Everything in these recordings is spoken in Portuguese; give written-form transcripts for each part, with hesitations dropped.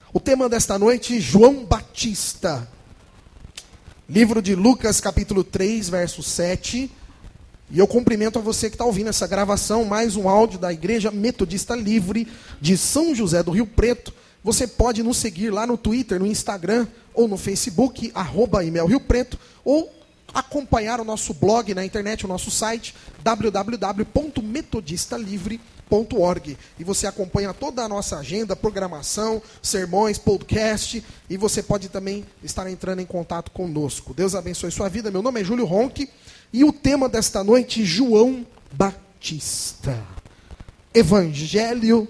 O tema desta noite, João Batista. Livro de Lucas, capítulo 3, verso 7. E eu cumprimento a você que está ouvindo essa gravação, mais um áudio da Igreja Metodista Livre de São José do Rio Preto. Você pode nos seguir lá no Twitter, no Instagram ou no Facebook, @ImelRioPreto, ou acompanhar o nosso blog na internet, o nosso site, www.metodistalivre.org. E você acompanha toda a nossa agenda, programação, sermões, podcast, e você pode também estar entrando em contato conosco. Deus abençoe sua vida. Meu nome é Júlio Ronque, e o tema desta noite, João Batista. Evangelho,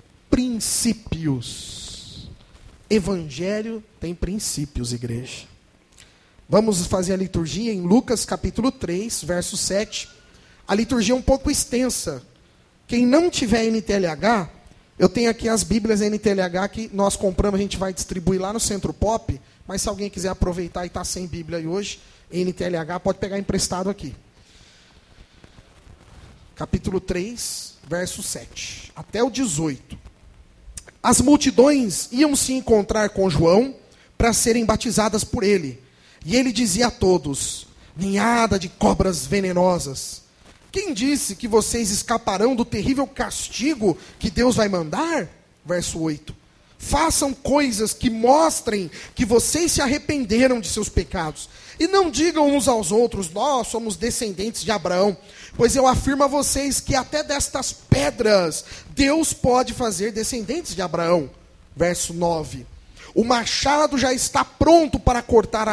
princípios. Evangelho tem princípios, igreja. Vamos fazer a liturgia em Lucas capítulo 3, verso 7. A liturgia é um pouco extensa. Quem não tiver NTLH, eu tenho aqui as Bíblias NTLH que nós compramos, a gente vai distribuir lá no Centro Pop, mas se alguém quiser aproveitar e está sem Bíblia aí hoje, NTLH, pode pegar emprestado aqui. Capítulo 3, verso 7, até o 18. As multidões iam se encontrar com João para serem batizadas por ele. E ele dizia a todos: ninhada de cobras venenosas, quem disse que vocês escaparão do terrível castigo que Deus vai mandar? Verso 8. Façam coisas que mostrem que vocês se arrependeram de seus pecados. E não digam uns aos outros: nós somos descendentes de Abraão. Pois eu afirmo a vocês que até destas pedras Deus pode fazer descendentes de Abraão. Verso 9. O machado já está pronto para cortar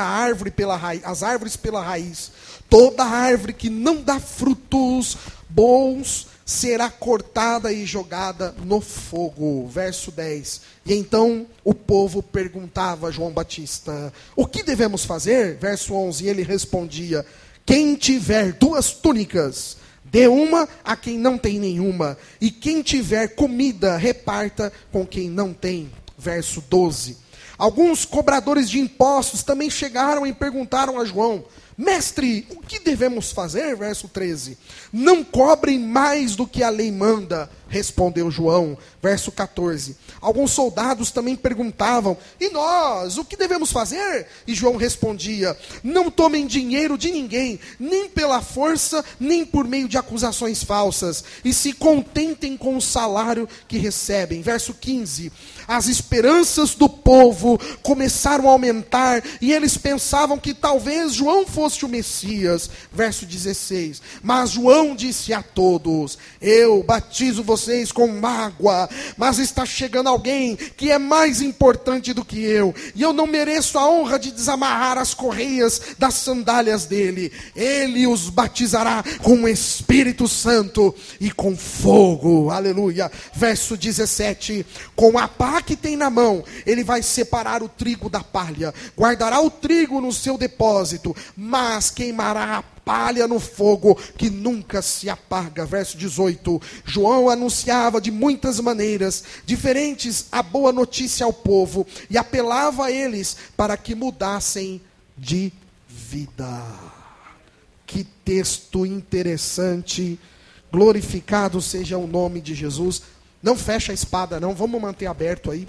as árvores pela raiz. Toda árvore que não dá frutos bons será cortada e jogada no fogo. Verso 10. E então o povo perguntava a João Batista: o que devemos fazer? Verso 11. E ele respondia: quem tiver 2 túnicas, dê uma a quem não tem nenhuma. E quem tiver comida, reparta com quem não tem. Verso 12. Alguns cobradores de impostos também chegaram e perguntaram a João: mestre, o que devemos fazer? Verso 13. Não cobrem mais do que a lei manda, respondeu João. Verso 14. Alguns soldados também perguntavam: e nós, o que devemos fazer? E João respondia: não tomem dinheiro de ninguém, nem pela força, nem por meio de acusações falsas, e se contentem com o salário que recebem. Verso 15. As esperanças do povo começaram a aumentar, e eles pensavam que talvez João fosse o Messias. Verso 16. Mas João disse a todos: eu batizo vocês com água, mas está chegando alguém que é mais importante do que eu, e eu não mereço a honra de desamarrar as correias das sandálias dele. Ele os batizará com o Espírito Santo e com fogo. Aleluia. Verso 17. Com a pá que tem na mão, ele vai separar o trigo da palha, guardará o trigo no seu depósito, mas queimará a palha no fogo que nunca se apaga. Verso 18. João anunciava de muitas maneiras diferentes a boa notícia ao povo e apelava a eles para que mudassem de vida. Que texto interessante. Glorificado seja o nome de Jesus. Não fecha a espada não, vamos manter aberto aí.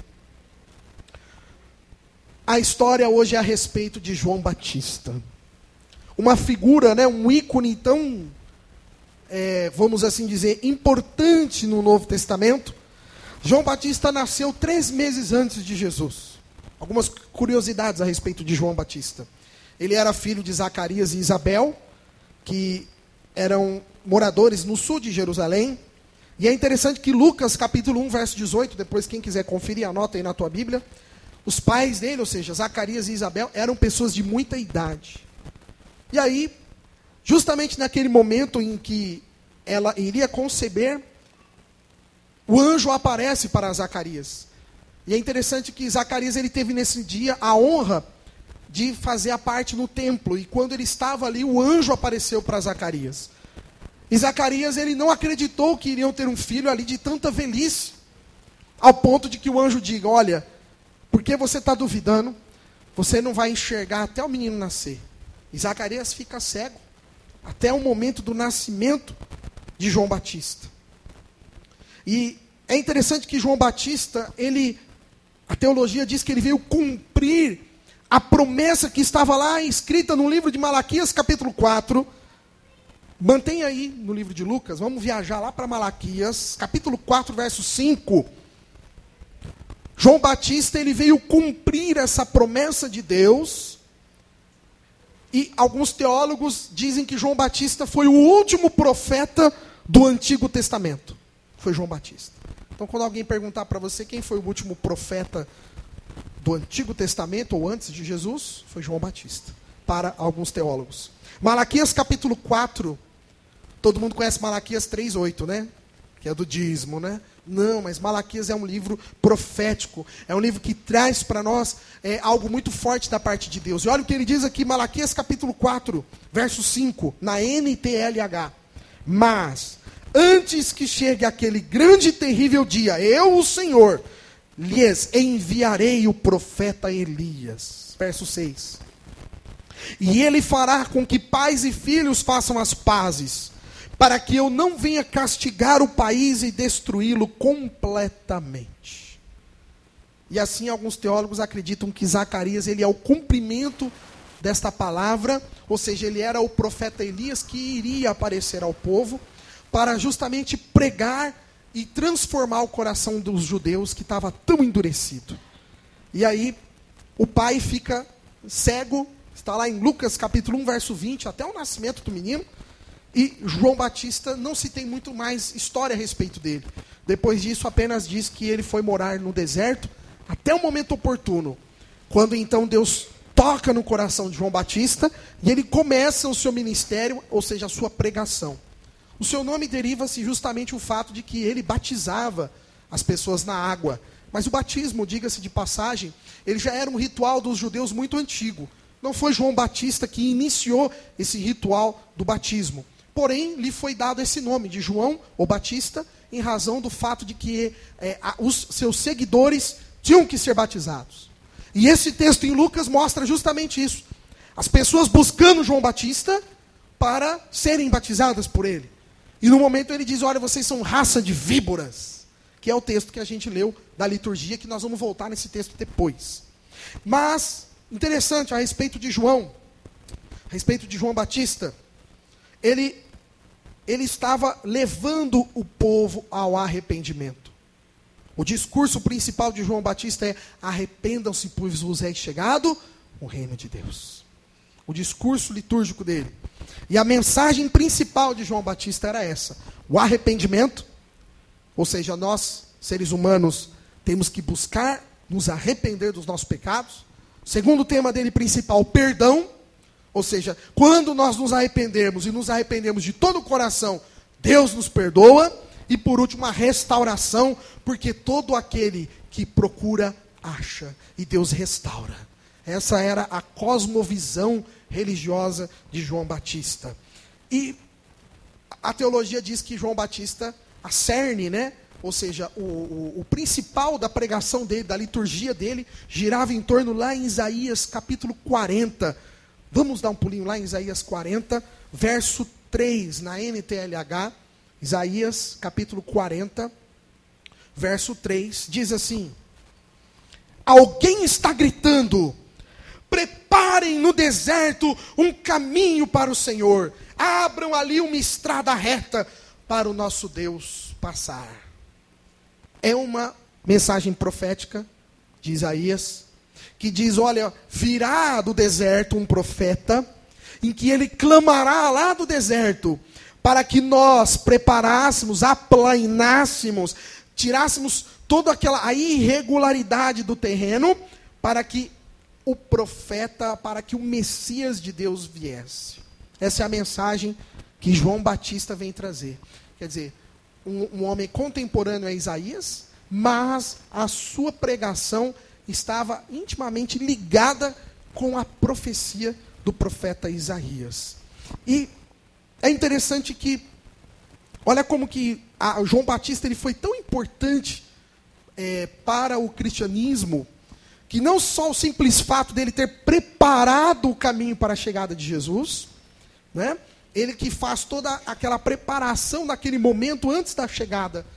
A história hoje é a respeito de João Batista. Uma figura, um ícone tão, vamos assim dizer, importante no Novo Testamento. João Batista nasceu 3 meses antes de Jesus. Algumas curiosidades a respeito de João Batista. Ele era filho de Zacarias e Isabel, que eram moradores no sul de Jerusalém. E é interessante que Lucas capítulo 1, verso 18, depois quem quiser conferir, anota aí na tua Bíblia. Os pais dele, ou seja, Zacarias e Isabel, eram pessoas de muita idade. E aí, justamente naquele momento em que ela iria conceber, o anjo aparece para Zacarias. E é interessante que Zacarias ele teve nesse dia a honra de fazer a parte no templo. E quando ele estava ali, o anjo apareceu para Zacarias. E Zacarias ele não acreditou que iriam ter um filho ali de tanta velhice. Ao ponto de que o anjo diga: olha, porque você está duvidando, você não vai enxergar até o menino nascer. E Zacarias fica cego até o momento do nascimento de João Batista. E é interessante que João Batista, ele A teologia diz que ele veio cumprir a promessa que estava lá escrita no livro de Malaquias, capítulo 4. Mantenha aí no livro de Lucas, vamos viajar lá para Malaquias, capítulo 4, verso 5. João Batista, ele veio cumprir essa promessa de Deus. E alguns teólogos dizem que João Batista foi o último profeta do Antigo Testamento. Foi João Batista. Então, quando alguém perguntar para você quem foi o último profeta do Antigo Testamento, ou antes de Jesus, foi João Batista, para alguns teólogos. Malaquias capítulo 4, todo mundo conhece Malaquias 3:8, né? Que é do dízimo, né? Não, mas Malaquias é um livro profético, é um livro que traz para nós algo muito forte da parte de Deus. E olha o que ele diz aqui, Malaquias capítulo 4, verso 5, na NTLH. Mas, antes que chegue aquele grande e terrível dia, eu, o Senhor, lhes enviarei o profeta Elias. Verso 6. E ele fará com que pais e filhos façam as pazes, para que eu não venha castigar o país e destruí-lo completamente. E assim alguns teólogos acreditam que Zacarias, ele é o cumprimento desta palavra, ou seja, ele era o profeta Elias que iria aparecer ao povo, para justamente pregar e transformar o coração dos judeus que estava tão endurecido. E aí, o pai fica cego, está lá em Lucas capítulo 1, verso 20, até o nascimento do menino, e João Batista não se tem muito mais história a respeito dele. Depois disso, apenas diz que ele foi morar no deserto, até o momento oportuno, quando então Deus toca no coração de João Batista, e ele começa o seu ministério, ou seja, a sua pregação. O seu nome deriva-se justamente o fato de que ele batizava as pessoas na água. Mas o batismo, diga-se de passagem, ele já era um ritual dos judeus muito antigo. Não foi João Batista que iniciou esse ritual do batismo. Porém, lhe foi dado esse nome de João, ou Batista, em razão do fato de que os seus seguidores tinham que ser batizados. E esse texto em Lucas mostra justamente isso. As pessoas buscando João Batista para serem batizadas por ele. E no momento ele diz, olha, vocês são raça de víboras. Que é o texto que a gente leu da liturgia, que nós vamos voltar nesse texto depois. Mas, interessante, a respeito de João Batista, ele estava levando o povo ao arrependimento. O discurso principal de João Batista é: arrependam-se, pois vos é chegado o reino de Deus. O discurso litúrgico dele. E a mensagem principal de João Batista era essa: o arrependimento, ou seja, nós, seres humanos, temos que buscar nos arrepender dos nossos pecados. O segundo tema dele principal, o perdão. Ou seja, quando nós nos arrependermos e nos arrependemos de todo o coração, Deus nos perdoa. E por último, a restauração, porque todo aquele que procura, acha. E Deus restaura. Essa era a cosmovisão religiosa de João Batista. E a teologia diz que João Batista, a cerne, né? Ou seja, o principal da pregação dele, da liturgia dele, girava em torno lá em Isaías capítulo 40. Vamos dar um pulinho lá em Isaías 40, verso 3, na NTLH. Isaías, capítulo 40, verso 3, diz assim: alguém está gritando, preparem no deserto um caminho para o Senhor, abram ali uma estrada reta para o nosso Deus passar. É uma mensagem profética de Isaías, que diz, olha, virá do deserto um profeta, em que ele clamará lá do deserto, para que nós preparássemos, aplainássemos, tirássemos toda a irregularidade do terreno, para que o profeta, para que o Messias de Deus viesse. Essa é a mensagem que João Batista vem trazer. Quer dizer, um homem contemporâneo a Isaías, mas a sua pregação estava intimamente ligada com a profecia do profeta Isaías. E é interessante que, olha como que João Batista ele foi tão importante para o cristianismo, que não só o simples fato dele ter preparado o caminho para a chegada de Jesus, né? Ele que faz toda aquela preparação naquele momento antes da chegada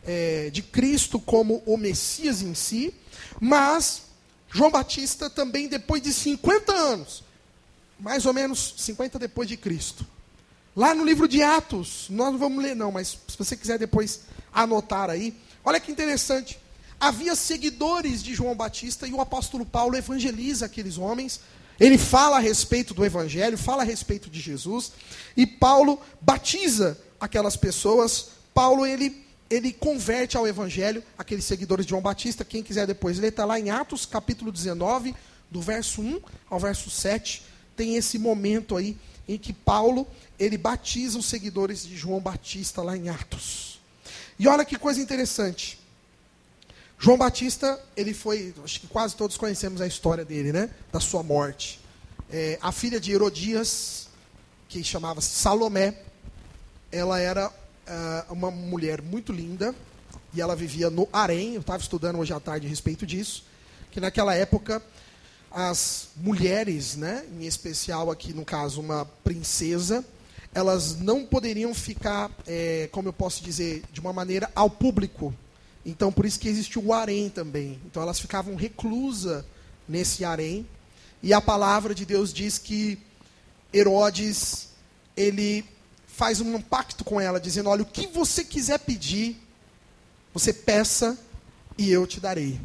de Cristo como o Messias em si, mas João Batista também, depois de 50 anos, mais ou menos 50 depois de Cristo, lá no livro de Atos, nós não vamos ler não, mas se você quiser depois anotar aí, olha que interessante, havia seguidores de João Batista e o apóstolo Paulo evangeliza aqueles homens, ele fala a respeito do evangelho, fala a respeito de Jesus, e Paulo batiza aquelas pessoas. Paulo, ele converte ao evangelho aqueles seguidores de João Batista. Quem quiser depois ler, está lá em Atos, capítulo 19, do verso 1 ao verso 7, tem esse momento aí, em que Paulo, ele batiza os seguidores de João Batista, lá em Atos. E olha que coisa interessante, João Batista, ele foi, acho que quase todos conhecemos a história dele, né? Da sua morte. A filha de Herodias, que chamava-se Salomé, ela era uma mulher muito linda, e ela vivia no harém. Eu estava estudando hoje à tarde a respeito disso, que naquela época, as mulheres, né, em especial aqui no caso uma princesa, elas não poderiam ficar, como eu posso dizer, de uma maneira ao público. Então, por isso que existe o harém também. Então, elas ficavam reclusas nesse harém. E a palavra de Deus diz que Herodes, ele faz um pacto com ela, dizendo, olha, o que você quiser pedir, você peça e eu te darei.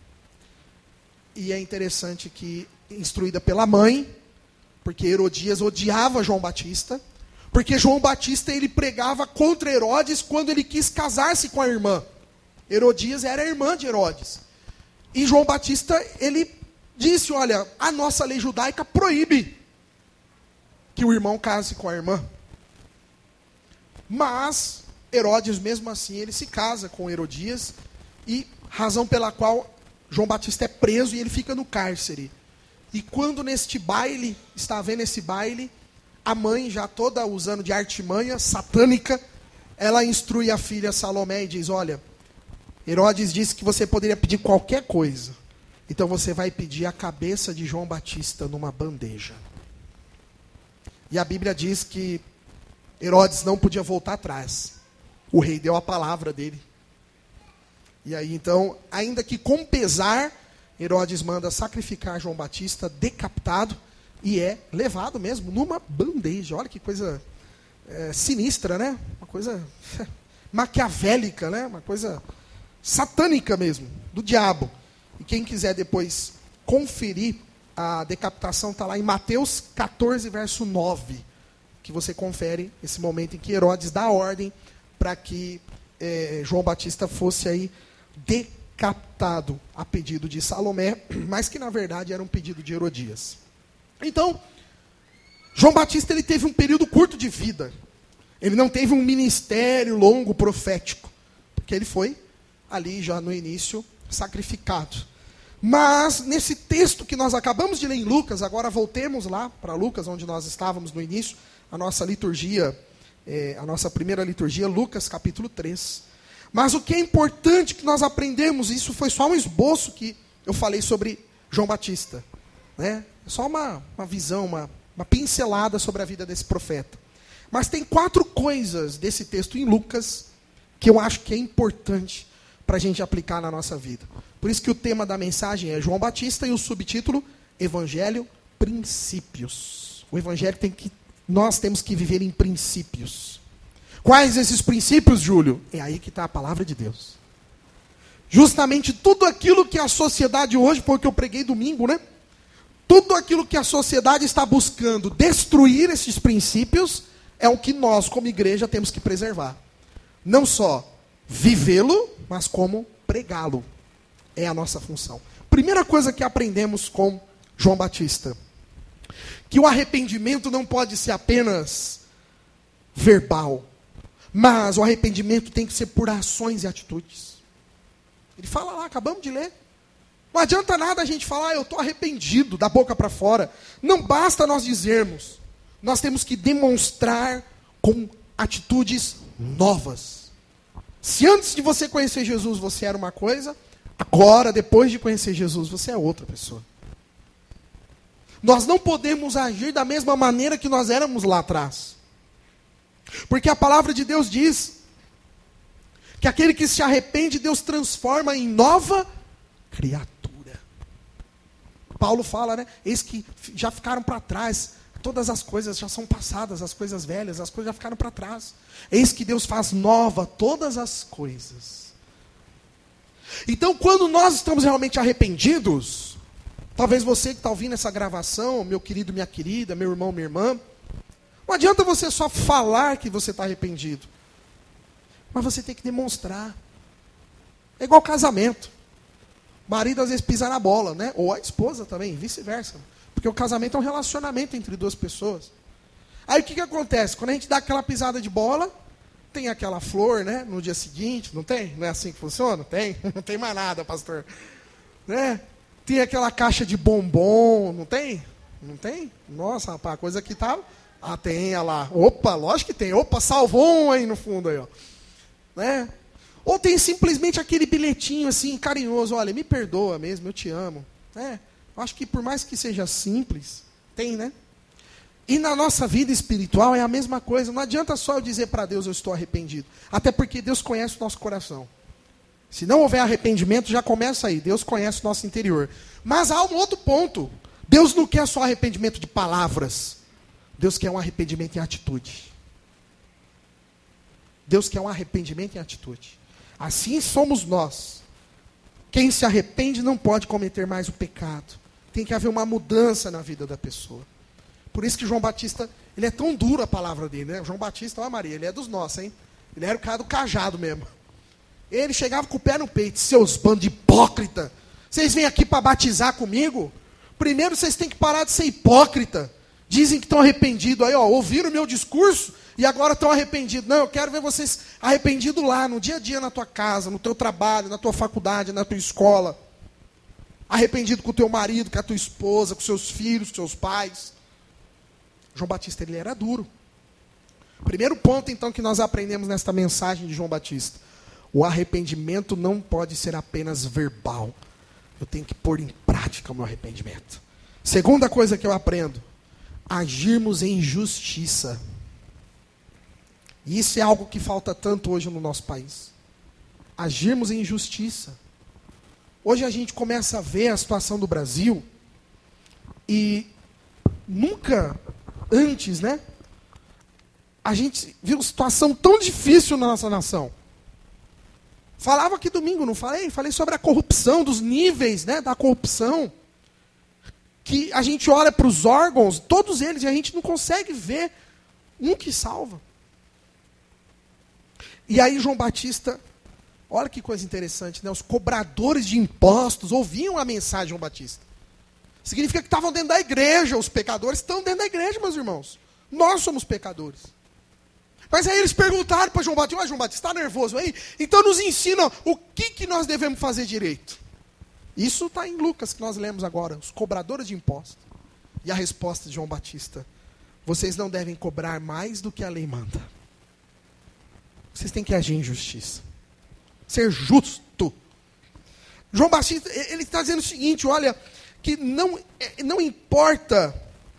E é interessante que, instruída pela mãe, porque Herodias odiava João Batista, porque João Batista, ele pregava contra Herodes quando ele quis casar-se com a irmã. Herodias era a irmã de Herodes. E João Batista, ele disse, olha, a nossa lei judaica proíbe que o irmão case com a irmã. Mas Herodes, mesmo assim, ele se casa com Herodias, e razão pela qual João Batista é preso e ele fica no cárcere. E quando neste baile, está havendo esse baile, a mãe, já toda usando de artimanha satânica, ela instrui a filha Salomé e diz, olha, Herodes disse que você poderia pedir qualquer coisa. Então você vai pedir a cabeça de João Batista numa bandeja. E a Bíblia diz que Herodes não podia voltar atrás. O rei deu a palavra dele. E aí então, ainda que com pesar, Herodes manda sacrificar João Batista, decapitado, e é levado mesmo numa bandeja. Olha que coisa sinistra, né? Uma coisa maquiavélica, né? Uma coisa satânica mesmo, do diabo. E quem quiser depois conferir, a decapitação está lá em Mateus 14, verso 9, que você confere esse momento em que Herodes dá a ordem para que João Batista fosse aí decapitado a pedido de Salomé, mas que na verdade era um pedido de Herodias. Então, João Batista, ele teve um período curto de vida. Ele não teve um ministério longo profético, porque ele foi ali já no início sacrificado. Mas nesse texto que nós acabamos de ler em Lucas, agora voltemos lá para Lucas, onde nós estávamos no início, a nossa liturgia, a nossa primeira liturgia, Lucas capítulo 3. Mas o que é importante que nós aprendemos, isso foi só um esboço que eu falei sobre João Batista, né? Só uma visão, uma pincelada sobre a vida desse profeta. Mas tem 4 coisas desse texto em Lucas que eu acho que é importante para a gente aplicar na nossa vida. Por isso que o tema da mensagem é João Batista e o subtítulo Evangelho Princípios. O Evangelho nós temos que viver em princípios. Quais esses princípios, Júlio? É aí que está a palavra de Deus. Justamente tudo aquilo que a sociedade hoje, foi o que eu preguei domingo, né? Tudo aquilo que a sociedade está buscando destruir esses princípios é o que nós, como igreja, temos que preservar. Não só vivê-lo, mas como pregá-lo. É a nossa função. Primeira coisa que aprendemos com João Batista, que o arrependimento não pode ser apenas verbal, mas o arrependimento tem que ser por ações e atitudes. Ele fala lá, acabamos de ler. Não adianta nada a gente falar, eu estou arrependido, da boca para fora. Não basta nós dizermos. Nós temos que demonstrar com atitudes novas. Se antes de você conhecer Jesus você era uma coisa, agora, depois de conhecer Jesus, você é outra pessoa. Nós não podemos agir da mesma maneira que nós éramos lá atrás. Porque a palavra de Deus diz que aquele que se arrepende, Deus transforma em nova criatura. Paulo fala, né? Eis que já ficaram para trás, todas as coisas já são passadas, as coisas velhas, as coisas já ficaram para trás. Eis que Deus faz nova todas as coisas. Então, quando nós estamos realmente arrependidos, talvez você que está ouvindo essa gravação, meu querido, minha querida, meu irmão, minha irmã, não adianta você só falar que você está arrependido, mas você tem que demonstrar. É igual casamento. O marido às vezes pisa na bola, né? Ou a esposa também, vice-versa. Porque o casamento é um relacionamento entre duas pessoas. Aí o que acontece? Quando a gente dá aquela pisada de bola, tem aquela flor, né? No dia seguinte, não tem? Não é assim que funciona? Tem? Não tem mais nada, pastor. Né? Tem aquela caixa de bombom, não tem? Não tem? Nossa, rapaz, a coisa que tá... Ah, tem, olha lá. Opa, lógico que tem. Opa, salvou um aí no fundo aí, ó. Né? Ou tem simplesmente aquele bilhetinho assim, carinhoso, olha, me perdoa mesmo, eu te amo. Eu acho que por mais que seja simples, tem, né? E na nossa vida espiritual é a mesma coisa. Não adianta só eu dizer para Deus, eu estou arrependido. Até porque Deus conhece o nosso coração. Se não houver arrependimento, já começa aí. Deus conhece o nosso interior. Mas há um outro ponto. Deus não quer só arrependimento de palavras. Deus quer um arrependimento em atitude. Deus quer um arrependimento em atitude. Assim somos nós. Quem se arrepende não pode cometer mais o pecado. Tem que haver uma mudança na vida da pessoa. Por isso que João Batista, ele é tão duro a palavra dele, né? João Batista, ó Maria, ele é dos nossos, hein? Ele era o cara do cajado mesmo. Ele chegava com o pé no peito, seus bandos de hipócrita. Vocês vêm aqui para batizar comigo? Primeiro vocês têm que parar de ser hipócrita. Dizem que estão arrependidos aí, ó, ouviram o meu discurso e agora estão arrependidos. Não, eu quero ver vocês arrependidos lá, no dia a dia, na tua casa, no teu trabalho, na tua faculdade, na tua escola. Arrependido com o teu marido, com a tua esposa, com seus filhos, com seus pais. João Batista, ele era duro. Primeiro ponto, então, que nós aprendemos nesta mensagem de João Batista. O arrependimento não pode ser apenas verbal. Eu tenho que pôr em prática o meu arrependimento. Segunda coisa que eu aprendo. Agirmos em justiça. E isso é algo que falta tanto hoje no nosso país. Agirmos em justiça. Hoje a gente começa a ver a situação do Brasil e nunca antes, né? A gente viu uma situação tão difícil na nossa nação. Falava aqui domingo, não falei? Falei sobre a corrupção, dos níveis, né, da corrupção. Que a gente olha para os órgãos, todos eles, e a gente não consegue ver um que salva. E aí João Batista, olha que coisa interessante, né? Os cobradores de impostos ouviam a mensagem de João Batista. Significa que estavam dentro da igreja, os pecadores estão dentro da igreja, meus irmãos. Nós somos pecadores. Mas aí eles perguntaram para João Batista, João Batista, está nervoso aí? Então nos ensina o que nós devemos fazer direito. Isso está em Lucas, que nós lemos agora, os cobradores de impostos. E a resposta de João Batista, vocês não devem cobrar mais do que a lei manda. Vocês têm que agir em justiça. Ser justo. João Batista, ele está dizendo o seguinte, olha, que não importa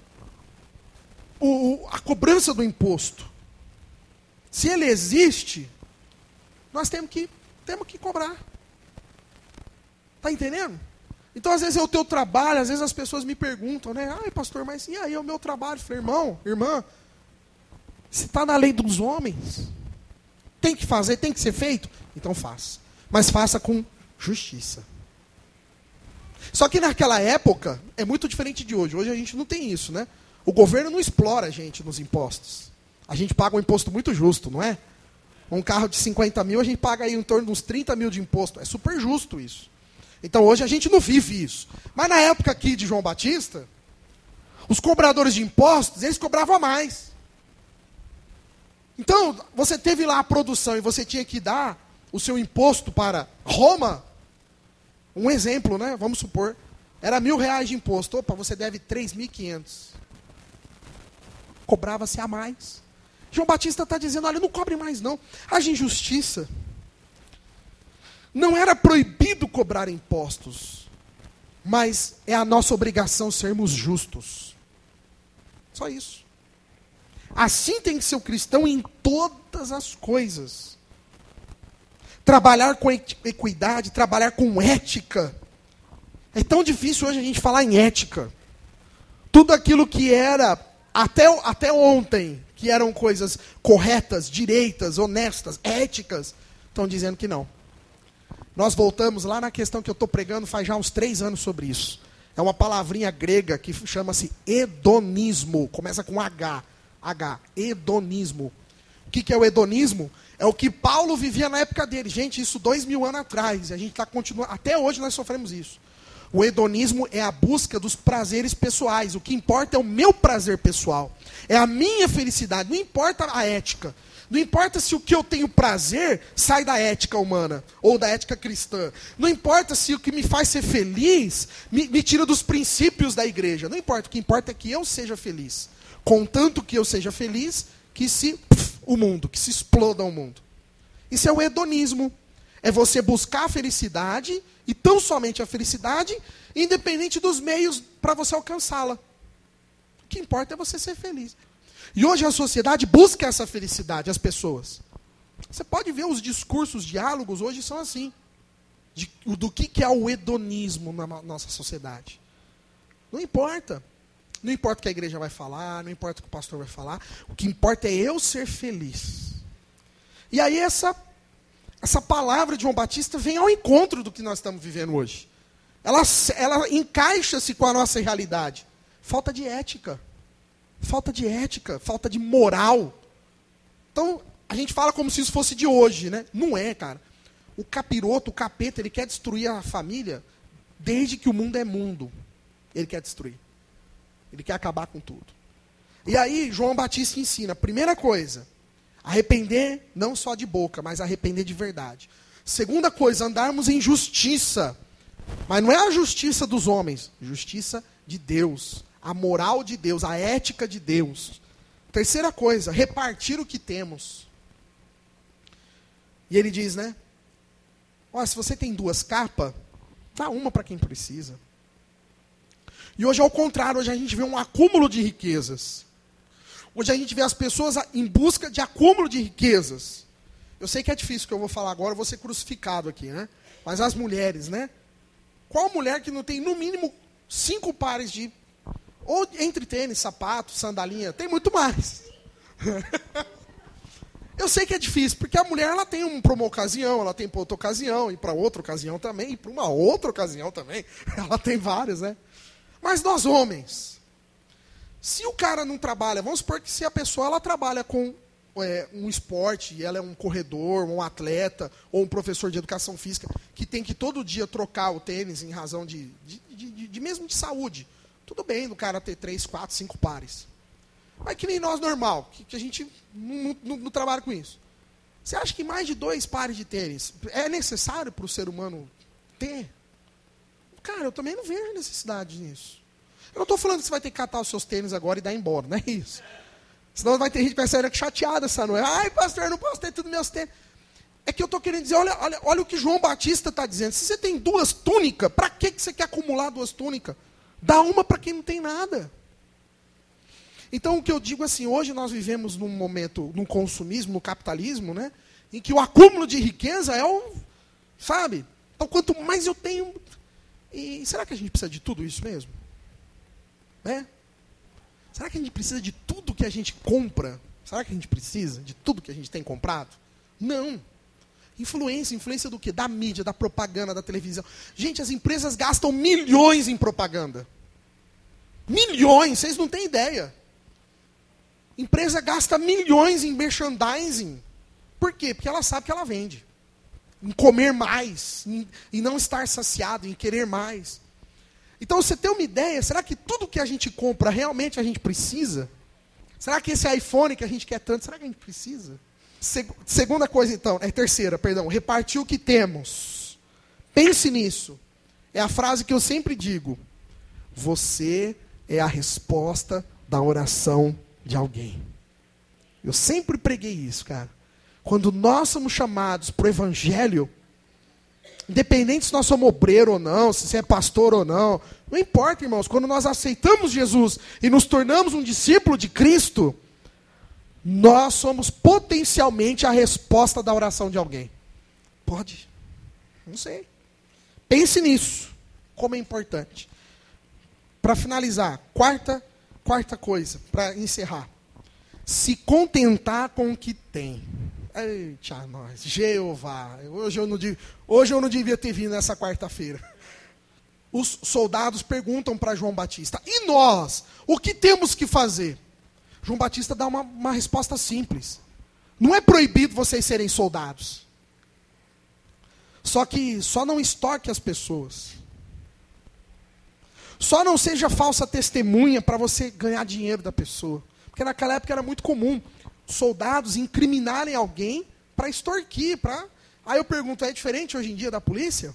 a cobrança do imposto. Se ele existe, nós temos que cobrar. Está entendendo? Então, às vezes é o teu trabalho, às vezes as pessoas me perguntam, né? Ai, pastor, mas e aí é o meu trabalho? Eu falei, irmão, irmã, se está na lei dos homens, tem que fazer, tem que ser feito, então faça. Mas faça com justiça. Só que naquela época, é muito diferente de hoje. Hoje a gente não tem isso, né? O governo não explora a gente nos impostos. A gente paga um imposto muito justo, não é? Um carro de 50 mil, a gente paga aí em torno de uns 30 mil de imposto. É super justo isso. Então hoje a gente não vive isso. Mas na época aqui de João Batista, os cobradores de impostos, eles cobravam a mais. Então, você teve lá a produção e você tinha que dar o seu imposto para Roma. Um exemplo, né? Vamos supor, era R$1.000 de imposto. Opa, você deve 3.500. Cobrava-se a mais. João Batista está dizendo, olha, não cobre mais não. Haja injustiça. Não era proibido cobrar impostos, mas é a nossa obrigação sermos justos. Só isso. Assim tem que ser o cristão em todas as coisas. trabalhar com equidade, trabalhar com ética. É tão difícil hoje a gente falar em ética. Tudo aquilo que era, até ontem, que eram coisas corretas, direitas, honestas, éticas, estão dizendo que não. Nós voltamos lá na questão que eu estou pregando faz já uns 3 anos sobre isso. É uma palavrinha grega que chama-se hedonismo. Começa com H, hedonismo. O que é o hedonismo? É o que Paulo vivia na época dele. Gente, isso 2000 anos atrás. A gente está continuando. Até hoje nós sofremos isso. O hedonismo é a busca dos prazeres pessoais. O que importa é o meu prazer pessoal. É a minha felicidade. Não importa a ética. Não importa se o que eu tenho prazer sai da ética humana ou da ética cristã. Não importa se o que me faz ser feliz me tira dos princípios da igreja. Não importa. O que importa é que eu seja feliz. Contanto que eu seja feliz, que se exploda o mundo. Isso é o hedonismo. É você buscar a felicidade, e tão somente a felicidade, independente dos meios para você alcançá-la. O que importa é você ser feliz. E hoje a sociedade busca essa felicidade, as pessoas. Você pode ver os discursos, diálogos, hoje são assim. Do que é o hedonismo na nossa sociedade. Não importa. Não importa o que a igreja vai falar, não importa o que o pastor vai falar. O que importa é eu ser feliz. E aí essa palavra de João Batista vem ao encontro do que nós estamos vivendo hoje. Ela encaixa-se com a nossa realidade. Falta de ética. Falta de ética, falta de moral. Então, a gente fala como se isso fosse de hoje, né? Não é, cara. O capiroto, o capeta, ele quer destruir a família desde que o mundo é mundo. Ele quer destruir. Ele quer acabar com tudo. E aí, João Batista ensina, primeira coisa, arrepender não só de boca, mas arrepender de verdade. Segunda coisa, andarmos em justiça. Mas não é a justiça dos homens, justiça de Deus. A moral de Deus, a ética de Deus. Terceira coisa, repartir o que temos. E ele diz, né? Olha, se você tem 2 capas, dá uma para quem precisa. E hoje, ao contrário, hoje a gente vê um acúmulo de riquezas. Hoje a gente vê as pessoas em busca de acúmulo de riquezas. Eu sei que é difícil o que eu vou falar agora, eu vou ser crucificado aqui, né? Mas as mulheres, né? Qual mulher que não tem, no mínimo, 5 pares de... Ou entre tênis, sapato, sandalinha, tem muito mais. Eu sei que é difícil, porque a mulher ela tem para uma ocasião, ela tem para outra ocasião, e para outra ocasião também, e para uma outra ocasião também. Ela tem várias, né? Mas nós homens, se o cara não trabalha, vamos supor que se a pessoa ela trabalha com um esporte, e ela é um corredor, um atleta, ou um professor de educação física, que tem que todo dia trocar o tênis em razão de mesmo de saúde. Tudo bem do cara ter 3, 4, 5 pares. Mas que nem nós normal, que a gente não trabalha com isso. Você acha que mais de 2 pares de tênis é necessário para o ser humano ter? Cara, eu também não vejo necessidade nisso. Eu não estou falando que você vai ter que catar os seus tênis agora e dar embora, não é isso. Senão vai ter gente que vai sair chateada essa noite. Ai, pastor, eu não posso ter tudo meus tênis. É que eu estou querendo dizer, olha o que João Batista está dizendo. Se você tem 2 túnicas, para que você quer acumular 2 túnicas? Dá uma para quem não tem nada. Então, o que eu digo assim, hoje nós vivemos num momento, num consumismo, no capitalismo, né? Em que o acúmulo de riqueza é o... Sabe? Então, quanto mais eu tenho... E será que a gente precisa de tudo isso mesmo? É? Será que a gente precisa de tudo que a gente compra? Será que a gente precisa de tudo que a gente tem comprado? Não. Influência do quê? Da mídia, da propaganda, da televisão. Gente, as empresas gastam milhões em propaganda. Milhões, vocês não têm ideia. Empresa gasta milhões em merchandising. Por quê? Porque ela sabe que ela vende. Em comer mais, em não estar saciado, em querer mais. Então, você tem uma ideia, será que tudo que a gente compra realmente a gente precisa? Será que esse iPhone que a gente quer tanto, será que a gente precisa? Segunda coisa, então, terceira, perdão, repartir o que temos. Pense nisso. É a frase que eu sempre digo. Você é a resposta da oração de alguém. Eu sempre preguei isso, cara. Quando nós somos chamados para o evangelho, independente se nós somos obreiro ou não, se você é pastor ou não, não importa, irmãos, quando nós aceitamos Jesus e nos tornamos um discípulo de Cristo, nós somos potencialmente a resposta da oração de alguém. Pode. Não sei. Pense nisso. Como é importante. Para finalizar, quarta coisa, para encerrar. Se contentar com o que tem. Eita, nós, Jeová. Hoje eu não devia ter vindo nessa quarta-feira. Os soldados perguntam para João Batista: e nós? O que temos que fazer? João Batista dá uma resposta simples. Não é proibido vocês serem soldados. Só não extorque as pessoas. Só não seja falsa testemunha para você ganhar dinheiro da pessoa. Porque naquela época era muito comum soldados incriminarem alguém para extorquir. Aí eu pergunto, é diferente hoje em dia da polícia?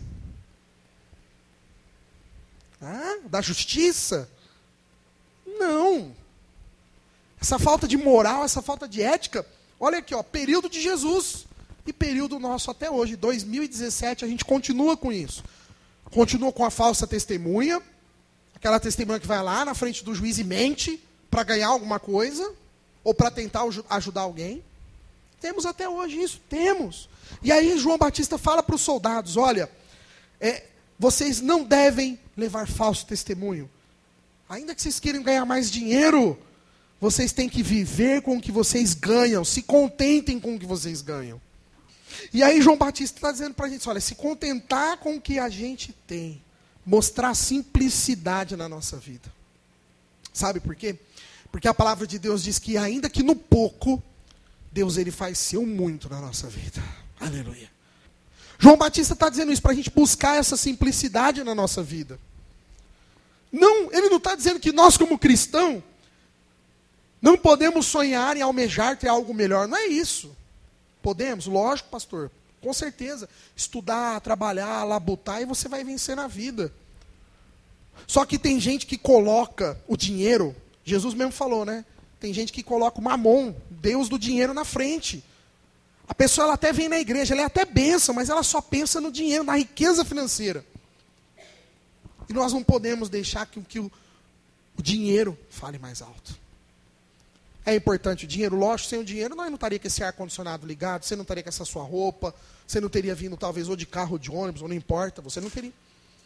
Da justiça? Não. Essa falta de moral, essa falta de ética, olha aqui, período de Jesus e período nosso até hoje, 2017, a gente continua com isso. Continua com a falsa testemunha, aquela testemunha que vai lá na frente do juiz e mente para ganhar alguma coisa, ou para tentar ajudar alguém. Temos até hoje isso, temos. E aí João Batista fala para os soldados, olha, vocês não devem levar falso testemunho. Ainda que vocês queiram ganhar mais dinheiro, vocês têm que viver com o que vocês ganham, se contentem com o que vocês ganham. E aí João Batista está dizendo para a gente, olha, se contentar com o que a gente tem, mostrar simplicidade na nossa vida. Sabe por quê? Porque a palavra de Deus diz que ainda que no pouco, Deus ele faz ser o muito na nossa vida. Aleluia. João Batista está dizendo isso para a gente buscar essa simplicidade na nossa vida. Não, ele não está dizendo que nós como cristão não podemos sonhar e almejar ter algo melhor. Não é isso. Podemos? Lógico, pastor. Com certeza. Estudar, trabalhar, labutar e você vai vencer na vida. Só que tem gente que coloca o dinheiro, Jesus mesmo falou, né? Tem gente que coloca o mamon, Deus do dinheiro, na frente. A pessoa ela até vem na igreja, ela é até bênção, mas ela só pensa no dinheiro, na riqueza financeira. E nós não podemos deixar que o dinheiro fale mais alto. É importante o dinheiro, lógico, sem o dinheiro nós não estaria com esse ar-condicionado ligado, você não estaria com essa sua roupa, você não teria vindo talvez ou de carro ou de ônibus, ou não importa, você não teria.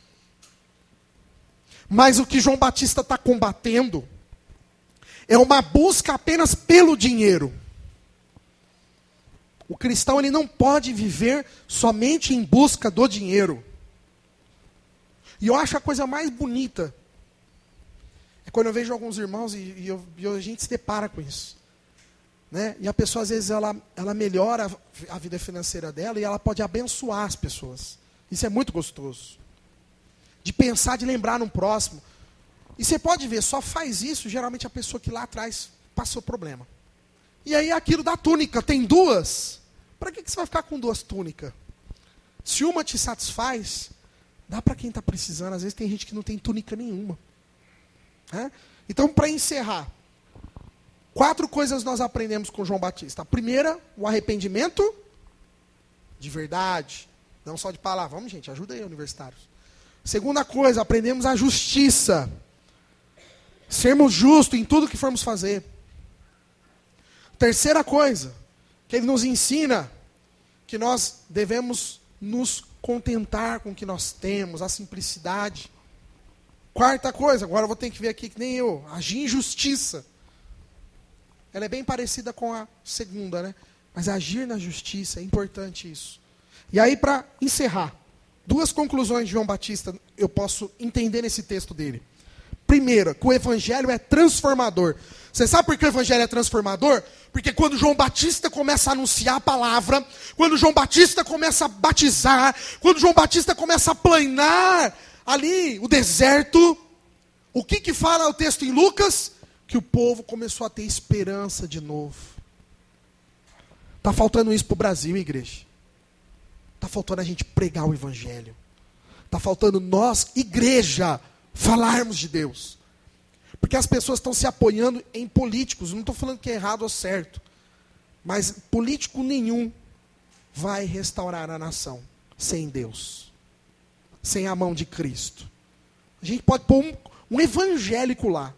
Mas o que João Batista está combatendo é uma busca apenas pelo dinheiro. O cristão ele não pode viver somente em busca do dinheiro. E eu acho a coisa mais bonita é quando eu vejo alguns irmãos e a gente se depara com isso. Né? E a pessoa, às vezes, ela melhora a vida financeira dela e ela pode abençoar as pessoas. Isso é muito gostoso. De pensar, de lembrar no próximo. E você pode ver, só faz isso, geralmente, a pessoa que lá atrás passou problema. E aí, aquilo da túnica, tem duas. Para que você vai ficar com duas túnicas? Se uma te satisfaz, dá para quem está precisando. Às vezes tem gente que não tem túnica nenhuma. Então, para encerrar, 4 coisas nós aprendemos com João Batista. A primeira, o arrependimento de verdade, não só de palavra. Vamos, gente, ajuda aí, universitários. Segunda coisa, aprendemos a justiça. Sermos justos em tudo que formos fazer. Terceira coisa, que ele nos ensina que nós devemos nos contentar com o que nós temos, a simplicidade. Quarta coisa, agora eu vou ter que ver aqui que nem eu, agir em justiça. Ela é bem parecida com a segunda, né? Mas agir na justiça, é importante isso. E aí, para encerrar, 2 conclusões de João Batista eu posso entender nesse texto dele. Primeira, que o evangelho é transformador. Você sabe por que o evangelho é transformador? Porque quando João Batista começa a anunciar a palavra, quando João Batista começa a batizar, quando João Batista começa a planar ali o deserto, o que fala o texto em Lucas? Que o povo começou a ter esperança de novo. Está faltando isso para o Brasil, igreja. Está faltando a gente pregar o evangelho. Está faltando nós, igreja, falarmos de Deus. Porque as pessoas estão se apoiando em políticos. Não estou falando que é errado ou certo. Mas político nenhum vai restaurar a nação sem Deus. Sem a mão de Cristo. A gente pode pôr um evangélico lá.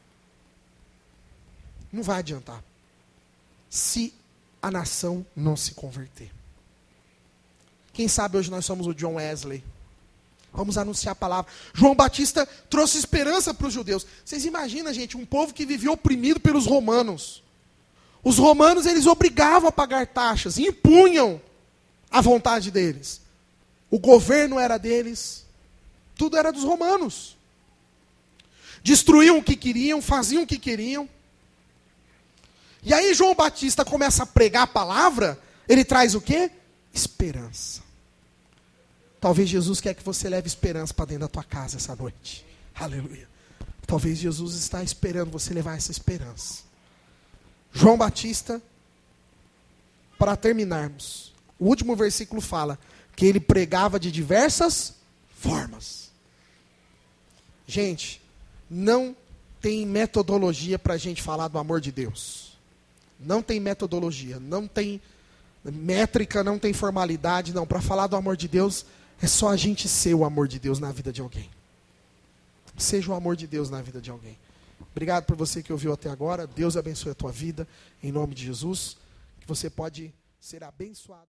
Não vai adiantar. Se a nação não se converter. Quem sabe hoje nós somos o John Wesley. Vamos anunciar a palavra. João Batista trouxe esperança para os judeus. Vocês imaginam, gente, um povo que vivia oprimido pelos romanos. Os romanos, eles obrigavam a pagar taxas, impunham a vontade deles. O governo era deles, tudo era dos romanos. Destruíam o que queriam, faziam o que queriam. E aí João Batista começa a pregar a palavra, ele traz o quê? Esperança. Talvez Jesus quer que você leve esperança para dentro da tua casa essa noite. Aleluia. Talvez Jesus está esperando você levar essa esperança. João Batista, para terminarmos, o último versículo fala que ele pregava de diversas formas. Gente, não tem metodologia para a gente falar do amor de Deus. Não tem metodologia, não tem métrica, não tem formalidade, não. Para falar do amor de Deus, é só a gente ser o amor de Deus na vida de alguém. Seja o amor de Deus na vida de alguém. Obrigado por você que ouviu até agora. Deus abençoe a tua vida, em nome de Jesus. Que você pode ser abençoado.